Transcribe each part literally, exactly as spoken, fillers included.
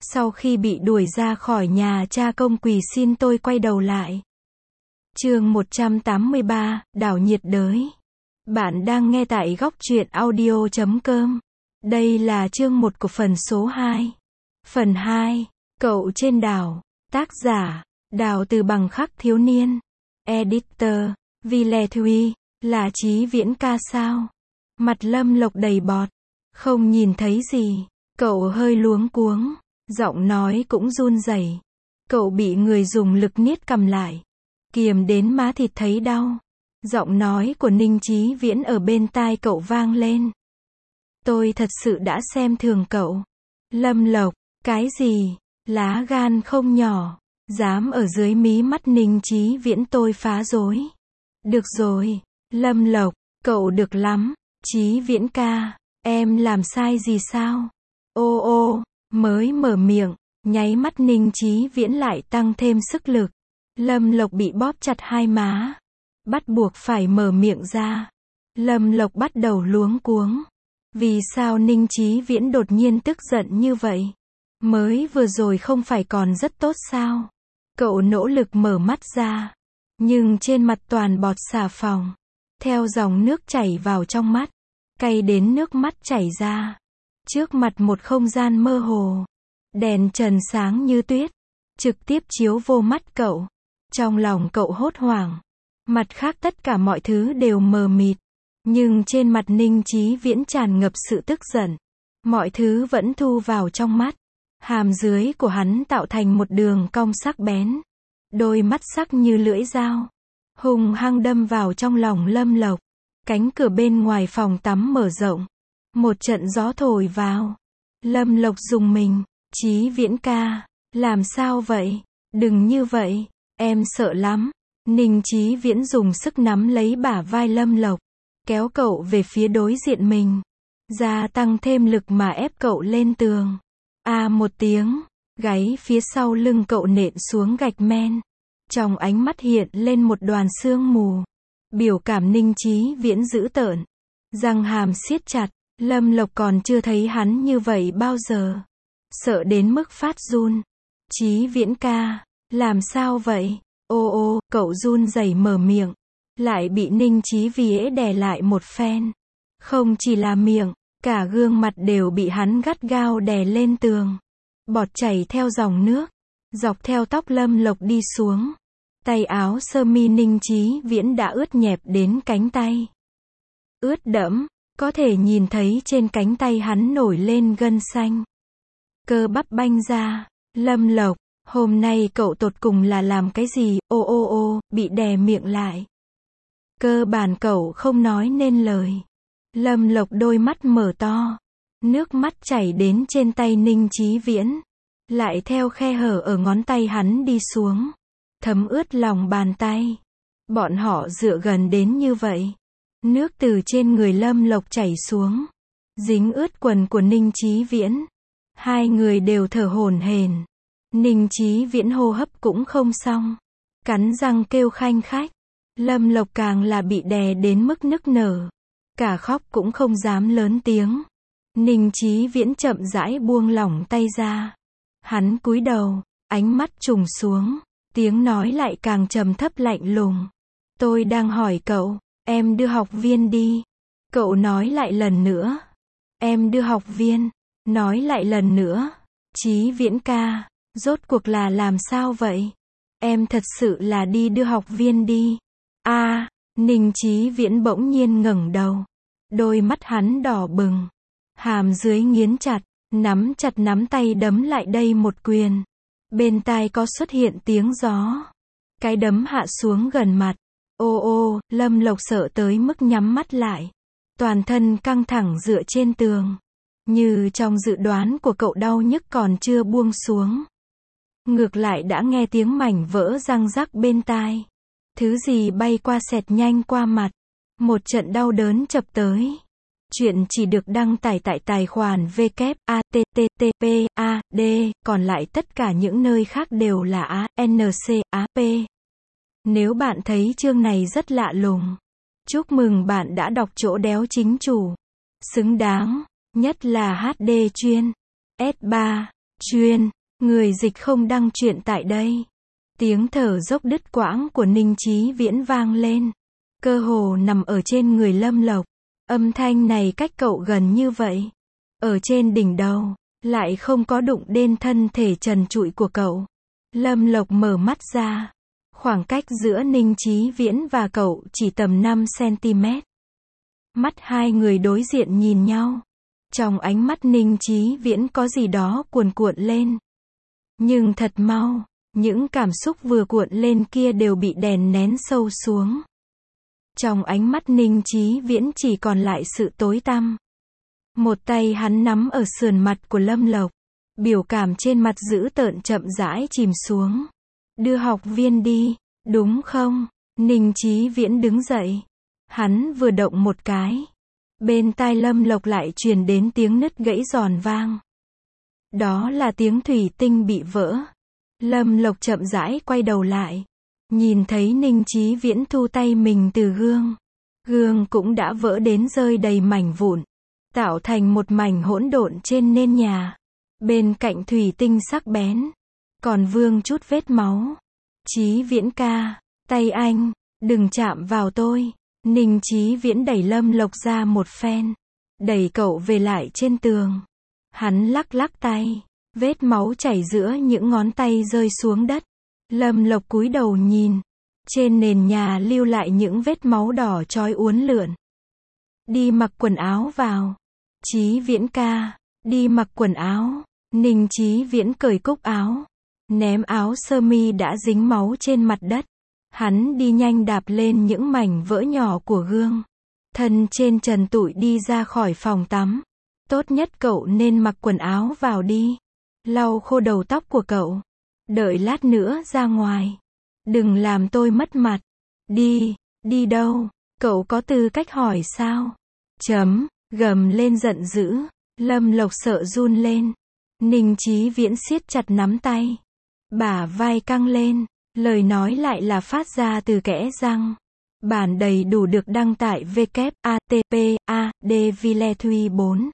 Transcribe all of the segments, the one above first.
Sau khi bị đuổi ra khỏi nhà, cha công quỳ xin tôi quay đầu lại. Chương một trăm tám mươi ba, đảo nhiệt đới. Bạn đang nghe tại góc truyện audio chấm com. Đây là chương một của phần số hai. Phần hai, Cậu trên đảo. Tác giả, Đào Từ Bằng Khắc Thiếu Niên. Editor, Vile Thuy. Là Chí Viễn ca sao? Mặt Lâm Lộc đầy bọt. Không nhìn thấy gì. Cậu hơi luống cuống. Giọng nói cũng run rẩy. Cậu bị người dùng lực niết cầm lại. Kiềm đến má thịt thấy đau. Giọng nói của Ninh Chí Viễn ở bên tai cậu vang lên. Tôi thật sự đã xem thường cậu. Lâm Lộc, cái gì? Lá gan không nhỏ. Dám ở dưới mí mắt Ninh Chí Viễn tôi phá rối. Được rồi, Lâm Lộc, cậu được lắm. Chí Viễn ca, em làm sai gì sao? Ô ô, mới mở miệng, nháy mắt Ninh Chí Viễn lại tăng thêm sức lực. Lâm Lộc bị bóp chặt hai má. Bắt buộc phải mở miệng ra. Lâm Lộc bắt đầu luống cuống. Vì sao Ninh Chí Viễn đột nhiên tức giận như vậy? Mới vừa rồi không phải còn rất tốt sao? Cậu nỗ lực mở mắt ra. Nhưng trên mặt toàn bọt xà phòng. Theo dòng nước chảy vào trong mắt. Cay đến nước mắt chảy ra. Trước mặt một không gian mơ hồ. Đèn trần sáng như tuyết. Trực tiếp chiếu vô mắt cậu. Trong lòng cậu hốt hoảng. Mặt khác tất cả mọi thứ đều mờ mịt. Nhưng trên mặt Ninh Chí Viễn tràn ngập sự tức giận. Mọi thứ vẫn thu vào trong mắt. Hàm dưới của hắn tạo thành một đường cong sắc bén. Đôi mắt sắc như lưỡi dao. Hùng hăng đâm vào trong lòng Lâm Lộc. Cánh cửa bên ngoài phòng tắm mở rộng. Một trận gió thổi vào. Lâm Lộc rùng mình. Chí Viễn ca, làm sao vậy? Đừng như vậy, em sợ lắm. Ninh Chí Viễn dùng sức nắm lấy bả vai Lâm Lộc. Kéo cậu về phía đối diện mình. Gia tăng thêm lực mà ép cậu lên tường. À một tiếng, gáy phía sau lưng cậu nện xuống gạch men. Trong ánh mắt hiện lên một đoàn sương mù. Biểu cảm Ninh Chí Viễn dữ tợn. Răng hàm siết chặt. Lâm Lộc còn chưa thấy hắn như vậy bao giờ. Sợ đến mức phát run. Chí Viễn ca, làm sao vậy? Ô ô, cậu run rẩy mở miệng. Lại bị Ninh Chí Viễn đè lại một phen. Không chỉ là miệng, cả gương mặt đều bị hắn gắt gao đè lên tường. Bọt chảy theo dòng nước. Dọc theo tóc Lâm Lộc đi xuống. Tay áo sơ mi Ninh Chí Viễn đã ướt nhẹp đến cánh tay. Ướt đẫm, có thể nhìn thấy trên cánh tay hắn nổi lên gân xanh. Cơ bắp banh ra. Lâm Lộc, hôm nay cậu tột cùng là làm cái gì? Ô ô ô, bị đè miệng lại. Cơ bản cậu không nói nên lời. Lâm Lộc đôi mắt mở to. Nước mắt chảy đến trên tay Ninh Chí Viễn. Lại theo khe hở ở ngón tay hắn đi xuống. Thấm ướt lòng bàn tay. Bọn họ dựa gần đến như vậy. Nước từ trên người Lâm Lộc chảy xuống. Dính ướt quần của Ninh Chí Viễn. Hai người đều thở hổn hển. Ninh Chí Viễn hô hấp cũng không xong. Cắn răng kêu khanh khách. Lâm Lộc càng là bị đè đến mức nức nở. Cả khóc cũng không dám lớn tiếng. Ninh Chí Viễn chậm rãi buông lỏng tay ra. Hắn cúi đầu, ánh mắt trùng xuống. Tiếng nói lại càng trầm thấp lạnh lùng. Tôi đang hỏi cậu, em đưa học viên đi. Cậu nói lại lần nữa. Em đưa học viên. Nói lại lần nữa. Chí Viễn ca, rốt cuộc là làm sao vậy? Em thật sự là đi đưa học viên đi. A, à, Ninh Chí Viễn bỗng nhiên ngẩng đầu. Đôi mắt hắn đỏ bừng. Hàm dưới nghiến chặt, nắm chặt nắm tay đấm lại đây một quyền. Bên tai có xuất hiện tiếng gió. Cái đấm hạ xuống gần mặt. Ô ô, Lâm Lộc sợ tới mức nhắm mắt lại. Toàn thân căng thẳng dựa trên tường. Như trong dự đoán của cậu đau nhức còn chưa buông xuống. Ngược lại đã nghe tiếng mảnh vỡ răng rắc bên tai. Thứ gì bay qua xẹt nhanh qua mặt. Một trận đau đớn chập tới. Chuyện chỉ được đăng tải tại tài khoản w w w chấm a t t t p a d, còn lại tất cả những nơi khác đều là a n c a p. Nếu bạn thấy chương này rất lạ lùng, chúc mừng bạn đã đọc chỗ đéo chính chủ. Xứng đáng, nhất là hát đê chuyên. S ba. Chuyên, người dịch không đăng truyện tại đây. Tiếng thở dốc đứt quãng của Ninh Chí Viễn vang lên. Cơ hồ nằm ở trên người Lâm Lộc. Âm thanh này cách cậu gần như vậy. Ở trên đỉnh đầu, lại không có đụng đến thân thể trần trụi của cậu. Lâm Lộc mở mắt ra. Khoảng cách giữa Ninh Chí Viễn và cậu chỉ tầm năm xăng-ti-mét. Mắt hai người đối diện nhìn nhau. Trong ánh mắt Ninh Chí Viễn có gì đó cuồn cuộn lên. Nhưng thật mau, những cảm xúc vừa cuộn lên kia đều bị đè nén sâu xuống. Trong ánh mắt Ninh Chí Viễn chỉ còn lại sự tối tăm. Một tay hắn nắm ở sườn mặt của Lâm Lộc. Biểu cảm trên mặt dữ tợn chậm rãi chìm xuống. Đưa học viên đi, đúng không? Ninh Chí Viễn đứng dậy. Hắn vừa động một cái. Bên tai Lâm Lộc lại truyền đến tiếng nứt gãy giòn vang. Đó là tiếng thủy tinh bị vỡ. Lâm Lộc chậm rãi quay đầu lại. Nhìn thấy Ninh Chí Viễn thu tay mình từ gương. Gương cũng đã vỡ đến rơi đầy mảnh vụn. Tạo thành một mảnh hỗn độn trên nền nhà. Bên cạnh thủy tinh sắc bén. Còn vương chút vết máu. Chí Viễn ca, tay anh, đừng chạm vào tôi. Ninh Chí Viễn đẩy Lâm Lộc ra một phen. Đẩy cậu về lại trên tường. Hắn lắc lắc tay. Vết máu chảy giữa những ngón tay rơi xuống đất. Lâm Lộc cúi đầu nhìn. Trên nền nhà lưu lại những vết máu đỏ chói uốn lượn. Đi mặc quần áo vào. Chí Viễn ca, đi mặc quần áo. Ninh Chí Viễn cởi cúc áo. Ném áo sơ mi đã dính máu trên mặt đất. Hắn đi nhanh đạp lên những mảnh vỡ nhỏ của gương. Thân trên trần trụi đi ra khỏi phòng tắm. Tốt nhất cậu nên mặc quần áo vào đi. Lau khô đầu tóc của cậu. Đợi lát nữa ra ngoài. Đừng làm tôi mất mặt. Đi, đi đâu? Cậu có tư cách hỏi sao? Chấm, gầm lên giận dữ. Lâm Lộc sợ run lên. Ninh Chí Viễn siết chặt nắm tay. Bả vai căng lên. Lời nói lại là phát ra từ kẽ răng. Bản đầy đủ được đăng tải w a t p a d vile thuy bốn.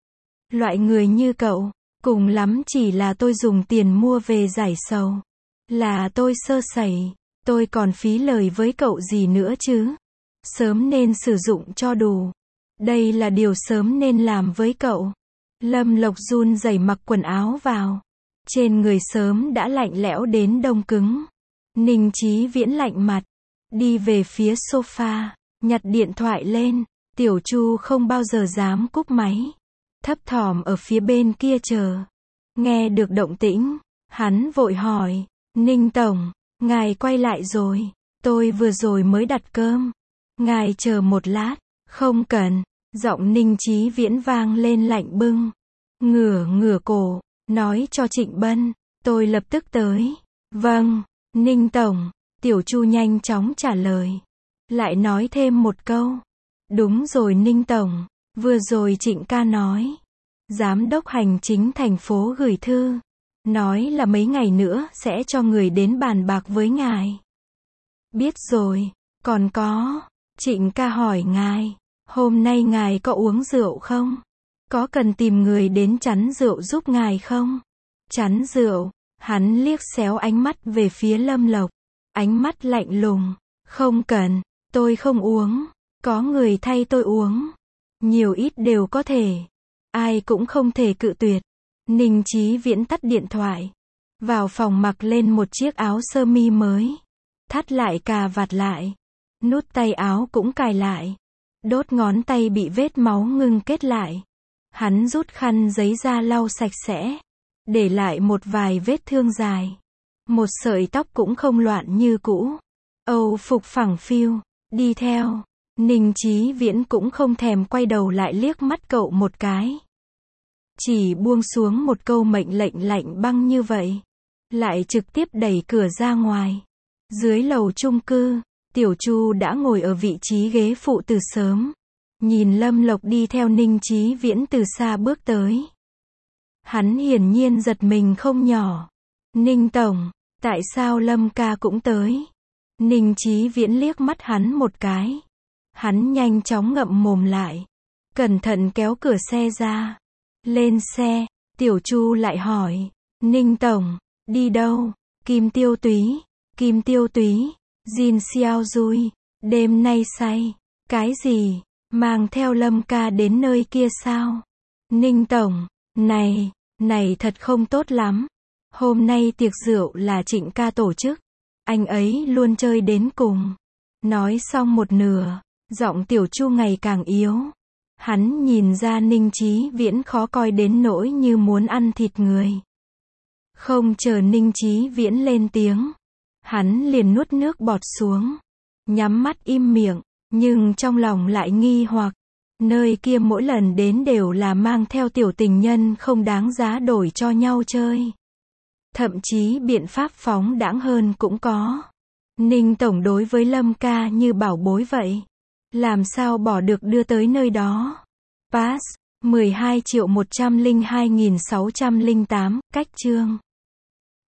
Loại người như cậu, cùng lắm chỉ là tôi dùng tiền mua về giải sầu. Là tôi sơ sẩy, tôi còn phí lời với cậu gì nữa chứ? Sớm nên sử dụng cho đủ. Đây là điều sớm nên làm với cậu. Lâm Lộc run rẩy mặc quần áo vào. Trên người sớm đã lạnh lẽo đến đông cứng. Ninh Chí Viễn lạnh mặt. Đi về phía sofa. Nhặt điện thoại lên. Tiểu Chu không bao giờ dám cúp máy. Thấp thỏm ở phía bên kia chờ. Nghe được động tĩnh. Hắn vội hỏi. Ninh Tổng, ngài quay lại rồi. Tôi vừa rồi mới đặt cơm. Ngài chờ một lát. Không cần. Giọng Ninh Chí Viễn vang lên lạnh bưng. Ngửa ngửa cổ. Nói cho Trịnh Bân. Tôi lập tức tới. Vâng. Ninh Tổng. Tiểu Chu nhanh chóng trả lời. Lại nói thêm một câu. Đúng rồi Ninh Tổng. Vừa rồi Trịnh ca nói. Giám đốc hành chính thành phố gửi thư. Nói là mấy ngày nữa sẽ cho người đến bàn bạc với ngài. Biết rồi. Còn có. Trịnh ca hỏi ngài. Hôm nay ngài có uống rượu không? Có cần tìm người đến chắn rượu giúp ngài không? Chắn rượu. Hắn liếc xéo ánh mắt về phía Lâm Lộc. Ánh mắt lạnh lùng. Không cần. Tôi không uống. Có người thay tôi uống. Nhiều ít đều có thể. Ai cũng không thể cự tuyệt. Ninh Chí Viễn tắt điện thoại. Vào phòng mặc lên một chiếc áo sơ mi mới. Thắt lại cà vạt lại. Nút tay áo cũng cài lại. Đốt ngón tay bị vết máu ngưng kết lại. Hắn rút khăn giấy ra lau sạch sẽ. Để lại một vài vết thương dài. Một sợi tóc cũng không loạn như cũ. Âu phục phẳng phiu. Đi theo. Ninh Chí Viễn cũng không thèm quay đầu lại liếc mắt cậu một cái. Chỉ buông xuống một câu mệnh lệnh lạnh băng như vậy. Lại trực tiếp đẩy cửa ra ngoài. Dưới lầu chung cư, Tiểu Chu đã ngồi ở vị trí ghế phụ từ sớm. Nhìn Lâm Lộc đi theo Ninh Chí Viễn từ xa bước tới. Hắn hiển nhiên giật mình không nhỏ. Ninh Tổng, tại sao Lâm ca cũng tới? Ninh Chí Viễn liếc mắt hắn một cái. Hắn nhanh chóng ngậm mồm lại. Cẩn thận kéo cửa xe ra. Lên xe. Tiểu Chu lại hỏi, Ninh Tổng, đi đâu? Kim Tiêu Túy, Kim Tiêu Túy, Jin Xiao Dui, đêm nay say, cái gì, mang theo Lâm ca đến nơi kia sao? Ninh Tổng, này, này thật không tốt lắm. Hôm nay tiệc rượu là Trịnh ca tổ chức, anh ấy luôn chơi đến cùng. Nói xong một nửa, giọng Tiểu Chu ngày càng yếu. Hắn nhìn ra Ninh Chí Viễn khó coi đến nỗi như muốn ăn thịt người. Không chờ Ninh Chí Viễn lên tiếng, hắn liền nuốt nước bọt xuống, nhắm mắt im miệng, nhưng trong lòng lại nghi hoặc, nơi kia mỗi lần đến đều là mang theo tiểu tình nhân không đáng giá đổi cho nhau chơi. Thậm chí biện pháp phóng đãng hơn cũng có. Ninh Tổng đối với Lâm ca như bảo bối vậy, làm sao bỏ được đưa tới nơi đó. Pass, mười hai triệu một trăm lẻ hai nghìn sáu trăm lẻ tám, cách chương.